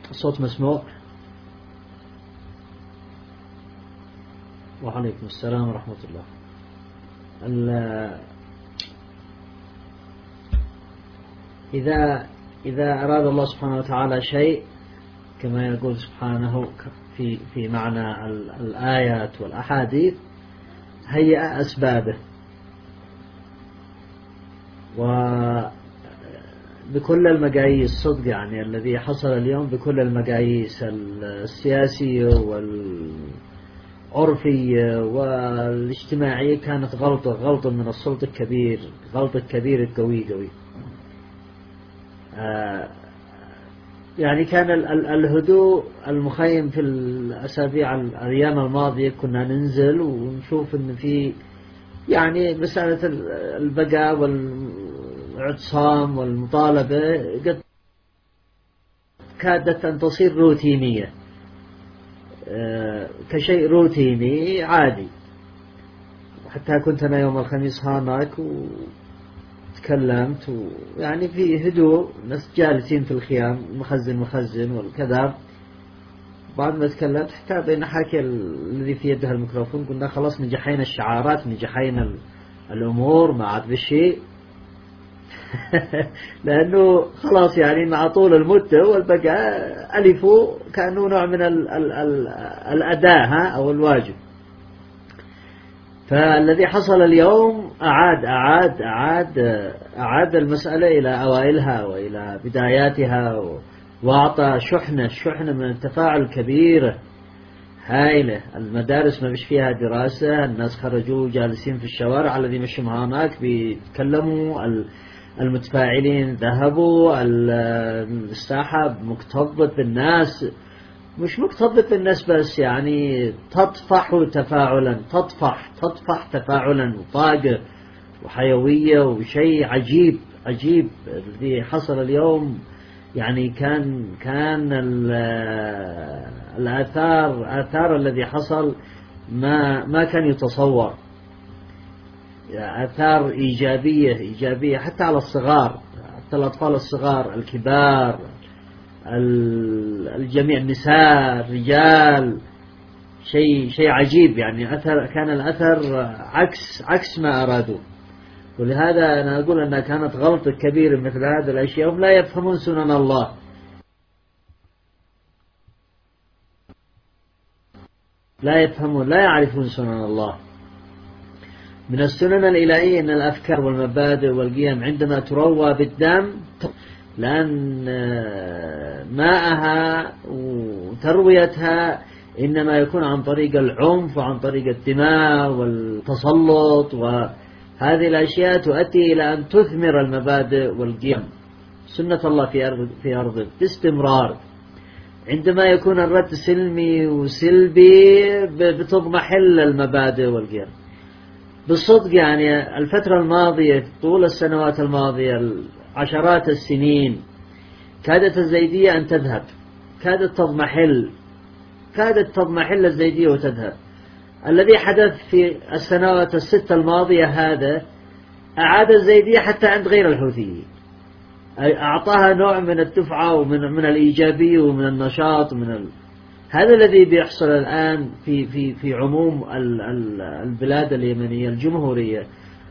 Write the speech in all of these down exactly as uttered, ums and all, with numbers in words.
الصوت مسموع. وعليكم السلام ورحمة الله. إذا إذا أراد الله سبحانه وتعالى شيء كما يقول سبحانه في في معنى الآيات والأحاديث هيأ أسبابه، وبكل المقاييس صدق يعني الذي حصل اليوم بكل المقاييس السياسية والعرفية والاجتماعية كانت غلطة غلطة من السلطة الكبير، غلطة كبيرة قوي قوي. يعني كان الهدوء المخيم في الأسابيع الأيام الماضية كنا ننزل ونشوف إن في يعني مسألة البقاء والاعتصام والمطالبة قد كادت أن تصير روتينية، كشيء روتيني عادي. حتى كنت أنا يوم الخميس هناك وتكلمت ويعني في هدوء، ناس جالسين في الخيام مخزن مخزن والكذا. بعد ما تكلمت حتى بين حكي الذي في يده الميكروفون قلنا خلاص نجحينا الشعارات، نجحينا الأمور ما عاد بشيء لأنه خلاص يعني مع طول المدة والبقاء ألفوا كأنه نوع من ال ال ال الأداء أو الواجب. فالذي حصل اليوم أعاد أعاد أعاد أعاد المسألة إلى أوائلها وإلى بداياتها، وأعطى شحنة شحنة من التفاعل كبيرة هائلة. المدارس ما بيش فيها دراسة، الناس خرجوا جالسين في الشوارع، الذي مشوا هناك بيتكلموا، المتفاعلين ذهبوا، الساحة مكتظة بالناس، مش مكتظة بالناس بس يعني تطفح تفاعلا، تطفح تطفح تفاعلا وطاقة وحيوية وشيء عجيب عجيب الذي حصل اليوم. يعني كان كان الآثار آثار الذي حصل ما ما كان يتصور، آثار إيجابية إيجابية حتى على الصغار، حتى الأطفال الصغار، الكبار، الجميع، النساء، الرجال، شيء شيء عجيب. يعني أثر كان الأثر عكس عكس ما أرادوا. ولهذا أنا أقول أنها كانت غلطة كبيرة مثل هذه الأشياء، هم لا يفهمون سنن الله، لا يفهمون لا يعرفون سنن الله. من السنن الإلهية أن الأفكار والمبادئ والقيم عندما تروى بالدم، لأن ماءها وترويتها إنما يكون عن طريق العنف وعن طريق الدماء والتسلط، وهذه الأشياء تؤدي إلى أن تثمر المبادئ والقيم. سنة الله في أرض في أرضه باستمرار. عندما يكون الرد سلمي وسلبي بتضمحل المبادئ والقيم بالصدق. يعني الفترة الماضية طول السنوات الماضية عشرات السنين كادت الزيدية أن تذهب، كادت تضمحل، كادت تضمحل الزيدية وتذهب. الذي حدث في السنوات الست الماضية هذا أعاد الزيدية حتى عند غير الحوثيين، أعطاها نوع من الدفعة ومن من الإيجابية ومن النشاط ومن ال... هذا الذي بيحصل الآن في في في عموم ال ال البلاد اليمنية الجمهورية.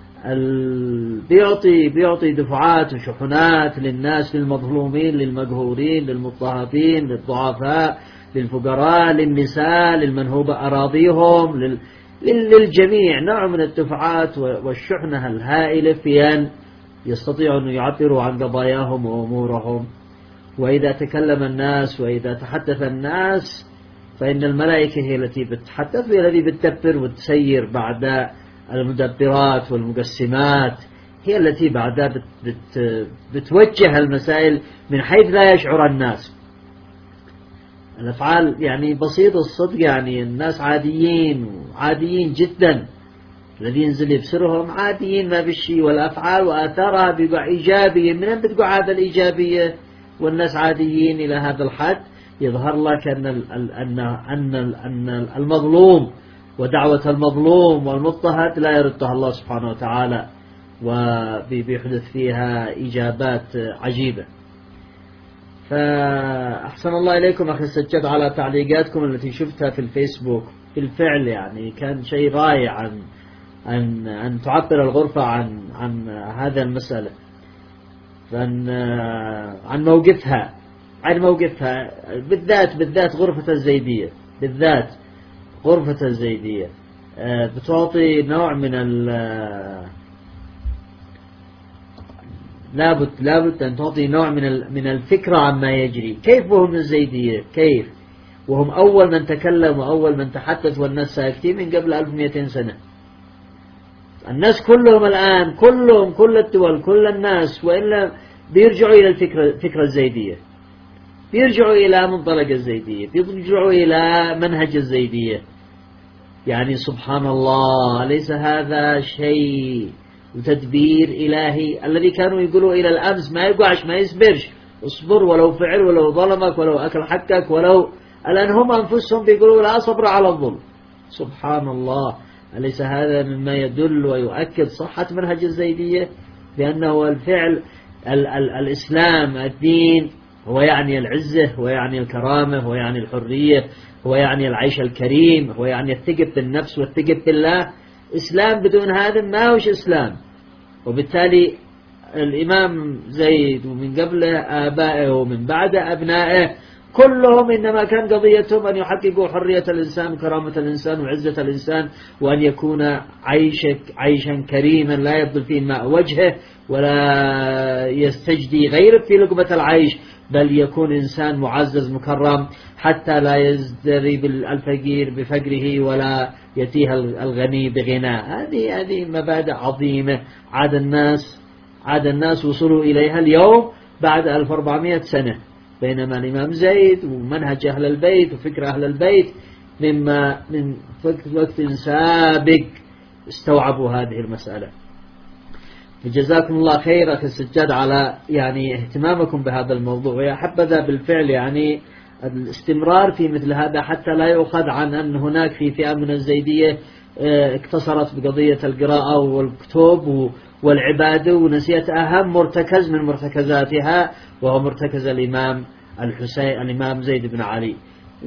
بيعطي بيعطي دفعات وشحنات للناس، للمظلومين، للمقهورين، للمضطهدين، للضعفاء، للفقراء، للنساء، للمنهوبة أراضيهم، لل للجميع، نوع من الدفعات والشحنة الهائلة في أن يستطيعوا أن يعبروا عن قضاياهم وأمورهم. وإذا تكلم الناس وإذا تحدث الناس فإن الملائكة هي التي بتحدث، وهي التي بتدبر وتسير بعد المدبرات والمقسمات، هي التي بعدها بت بت بتوجه المسائل من حيث لا يشعر الناس. الأفعال يعني بسيطة الصدق، يعني الناس عاديين عاديين جدا، الذي ينزل يبصرهم عاديين ما بشي، والأفعال وآثارها بيقع إيجابية. من بتقع هذا الإيجابية والناس عاديين إلى هذا الحد؟ يظهر لك أن أن أن أن المظلوم ودعوة المظلوم والمضطهد لا يردها الله سبحانه وتعالى، وبيحدث فيها إجابات عجيبة. فأحسن الله إليكم أخي السجاد على تعليقاتكم التي شفتها في الفيسبوك. بالفعل يعني كان شيء رائع عن أن أن تعبر الغرفة عن عن هذا المسألة، عن عن موقفها عن موقفها بالذات بالذات غرفة الزيدية، بالذات غرفة الزيدية بتعطي نوع من ال لابد لابد أن تعطي نوع من من الفكرة عما يجري. كيف وهم الزيدية؟ كيف وهم أول من تكلم وأول من تحدث والناس ساكتين من قبل ألف ومئتين سنة؟ الناس كلهم الآن كلهم كل الدول كل الناس وإلا بيرجعوا إلى الفكرة الفكرة الزيدية، بيرجعوا إلى منطلق الزيدية، بيرجعوا إلى منهج الزيدية. يعني سبحان الله، ليس هذا شيء وتدبير إلهي؟ الذي كانوا يقولوا إلى الأمس ما يقعش ما يصبرش، اصبر ولو فعل ولو ظلمك ولو أكل حقك ولو، الآن هم أنفسهم بيقولوا لا صبر على الظلم. سبحان الله، أليس هذا مما يدل ويؤكد صحة منهج الزيدية؟ بأنه الفعل ال ال الإسلام الدين هو يعني العزة، هو يعني الكرامة، هو يعني الحرية، هو يعني العيش الكريم، هو يعني الثقة بالنفس والثقة بالله. إسلام بدون هذا ما هوش إسلام. وبالتالي الإمام زيد ومن قبله آبائه ومن بعد أبنائه كلهم إنما كان قضيتهم أن يحققوا حرية الإنسان وكرامة الإنسان وعزة الإنسان، وأن يكون عيشك عيشا كريما لا يبذل فيه ماء وجهه ولا يستجدي غيره في لقمة العيش، بل يكون إنسان معزز مكرم حتى لا يزدري الفقير بفقره ولا يتيه الغني بغناه. هذه هذه مبادئ عظيمة عاد الناس عاد الناس وصلوا إليها اليوم بعد ألف وأربعمئة سنة، بينما الإمام زيد ومنهج أهل البيت وفكر أهل البيت مما من وقت سابق استوعبوا هذه المسألة. فجزاكم الله خير أخي السجاد على يعني اهتمامكم بهذا الموضوع، ويا حبذا بالفعل يعني الاستمرار في مثل هذا حتى لا يؤخذ عن أن هناك في فئة من الزيدية اقتصرت بقضية القراءة والكتب والعبادة ونسيت أهم مرتكز من مرتكزاتها وهو مرتكز الإمام الحسين الإمام زيد بن علي.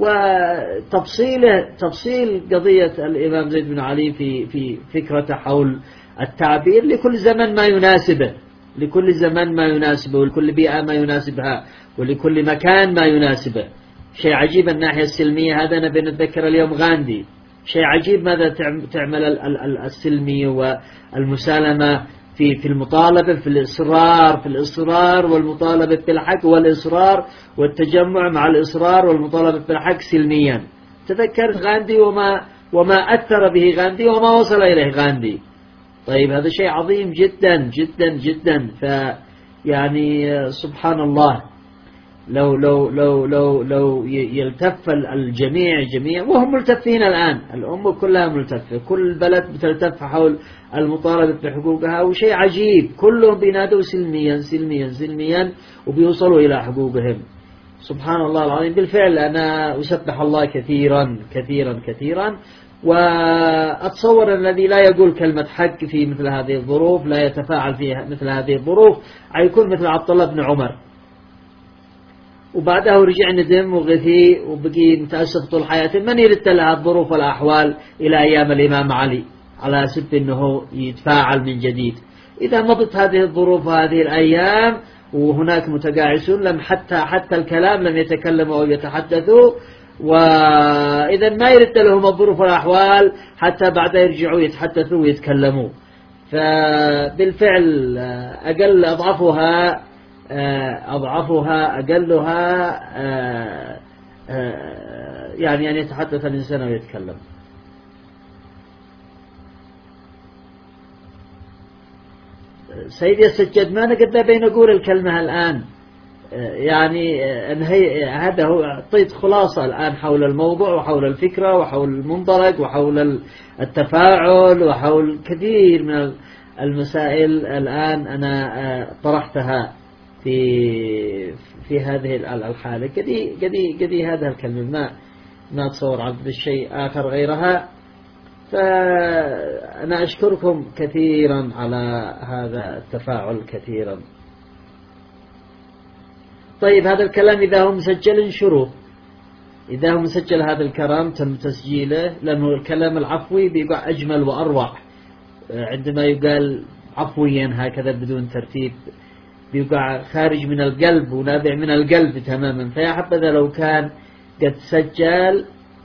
وتفصيله تفصيل قضية الإمام زيد بن علي في في فكرة حول التعبير لكل زمن ما يناسبه، لكل زمن ما يناسبه ولكل بيئة ما يناسبها ولكل مكان ما يناسبه. شيء عجيب الناحية السلمية، هذا نبي نتذكر اليوم غاندي، شيء عجيب ماذا تعمل السلمية والمسالمة في في المطالبة في الإصرار في الإصرار والمطالبة بالحق والإصرار والتجمع مع الإصرار والمطالبة بالحق سلميا. تذكر غاندي وما وما أثر به غاندي وما وصل إليه غاندي. طيب هذا شيء عظيم جدا جدا جدا. فيعني سبحان الله، لو لو لو لو لو يلتف الجميع جميع، وهم ملتفين الآن، الأمة كلها ملتفة، كل بلد بتلتف حول المطالبة بحقوقها، وشيء عجيب كلهم بينادوا سلميا سلميا سلميا وبيوصلوا إلى حقوقهم. سبحان الله العظيم. بالفعل أنا أسبح الله كثيرا كثيرا كثيرا، وأتصور الذي لا يقول كلمة حق في مثل هذه الظروف، لا يتفاعل في مثل هذه الظروف، حيكون مثل عبد الله بن عمر، وبعده رجع ندم وغثي وبقي متأسف طول حياته. من يرد لها الظروف والأحوال إلى أيام الإمام علي على أساس أنه يتفاعل من جديد؟ إذا مضت هذه الظروف وهذه الأيام وهناك متقاعسون لم حتى حتى الكلام لم يتكلموا أو يتحدثوا، وإذا ما يرد لهم الظروف والأحوال حتى بعد يرجعوا يتحدثوا ويتكلموا. فبالفعل أقل أضعفها أضعفها أقلها يعني أن يتحدث الإنسان ويتكلم. سيدي السجاد، ما نقدر بين نقول الكلمة الآن، يعني انهي هذا هو أعطيت خلاصة الآن حول الموضوع وحول الفكرة وحول المنطلق وحول التفاعل وحول كثير من المسائل الآن أنا طرحتها في في هذه الحالة. قدي قدي قدي هذا الكلمة ما ما أتصور عبد الشيء آخر غيرها. فأنا أشكركم كثيرا على هذا التفاعل كثيرا. طيب هذا الكلام إذا هو مسجل انشروه، إذا هو مسجل هذا الكلام تم تسجيله، لأنه الكلام العفوي بيبقى أجمل وأروع عندما يقال عفويا هكذا بدون ترتيب، بيبقى خارج من القلب ونابع من القلب تماما. فيا حبذا لو كان قد سجل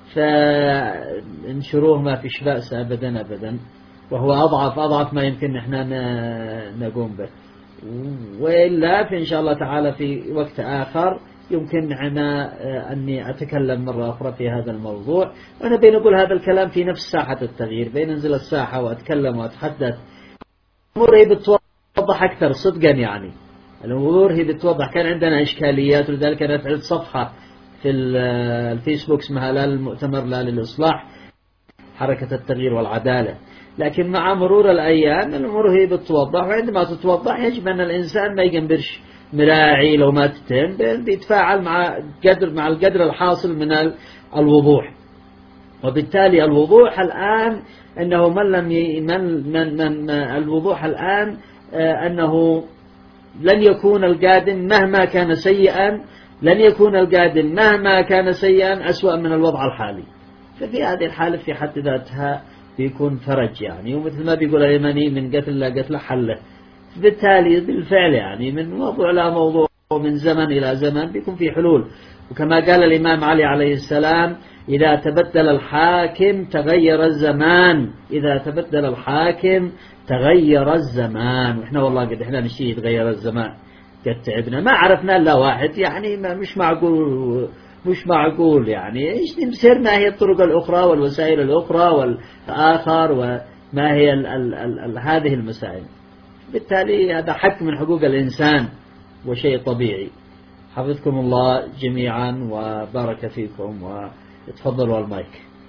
فانشروه ما فيش بأس أبدا أبدا، وهو أضعف أضعف ما يمكن إحنا نقوم به. وإلا فإن شاء الله تعالى في وقت آخر يمكن أنا أني أتكلم مرة أخرى في هذا الموضوع. وأنا بين أقول هذا الكلام في نفس ساحة التغيير، بين أنزل الساحة وأتكلم وأتحدث الأمور هي بتوضح أكثر صدقا، يعني الأمور هي بتوضح. كان عندنا إشكاليات، ولذلك أنا فعلت صفحة في الفيسبوك اسمها لا للمؤتمر لا للإصلاح، حركة التغيير والعدالة. لكن مع مرور الأيام الأمور هي بتوضح، وعندما تتوضح يجب أن الإنسان ما يقنبرش مراعي لو ما تتم، بيتفاعل مع قدر مع القدر الحاصل من الوضوح. وبالتالي الوضوح الآن أنه من لم ي... من من من الوضوح الآن أنه لن يكون القادم مهما كان سيئا، لن يكون القادم مهما كان سيئا أسوأ من الوضع الحالي. ففي هذه الحالة في حد ذاتها بيكون فرج يعني، ومثل ما بيقول اليمني من قتل لا قتل حله. بالتالي بالفعل يعني من موضوع إلى موضوع ومن زمن إلى زمن بيكون في حلول. وكما قال الإمام علي عليه السلام: إذا تبدل الحاكم تغير الزمان، إذا تبدل الحاكم تغير الزمان. وإحنا والله قد إحنا نشتي يتغير الزمان، قد تعبنا ما عرفنا إلا واحد يعني، ما مش معقول مش معقول يعني إيش نسير، ما هي الطرق الأخرى والوسائل الأخرى والآخر، وما هي ال ال ال ال هذه المسائل. بالتالي هذا حق من حقوق الإنسان وشيء طبيعي. حفظكم الله جميعا وبارك فيكم، وتفضلوا المايك.